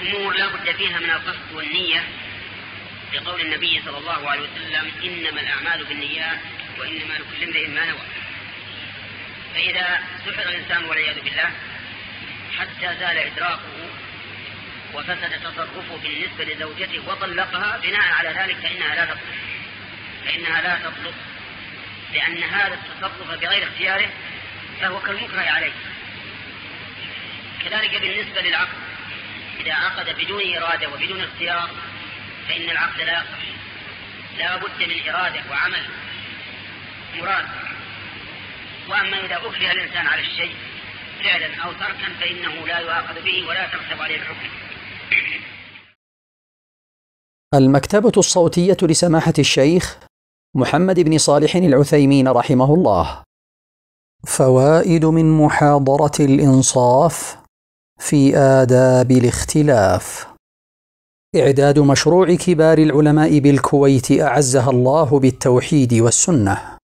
أمور لا بد فيها من القصد والنية، لقول النبي صلى الله عليه وسلم: إنما الأعمال بالنيات وإنما لكل امرئ ما نوى. فإذا سحر الإنسان والعياذ بالله حتى زال إدراكه وفسد تصرفه بالنسبة لزوجته وطلقها، بناء على ذلك فإنها لا تطلق، لأن هذا التصرف بغير اختياره فهو كالمكره عليه. كذلك بالنسبة للعقد، إذا عقد بدون إرادة وبدون اختيار فإن العقد لا يصح، لا بد من إرادة وعمل مراد. وأما إذا أكره الإنسان على الشيء فعلا أو تركا فإنه لا يؤاخذ به ولا ترتب عليه الحكم. المكتبة الصوتية لسماحة الشيخ محمد بن صالح العثيمين رحمه الله. فوائد من محاضرة الإنصاف في آداب الاختلاف. إعداد مشروع كبار العلماء بالكويت أعزها الله بالتوحيد والسنة.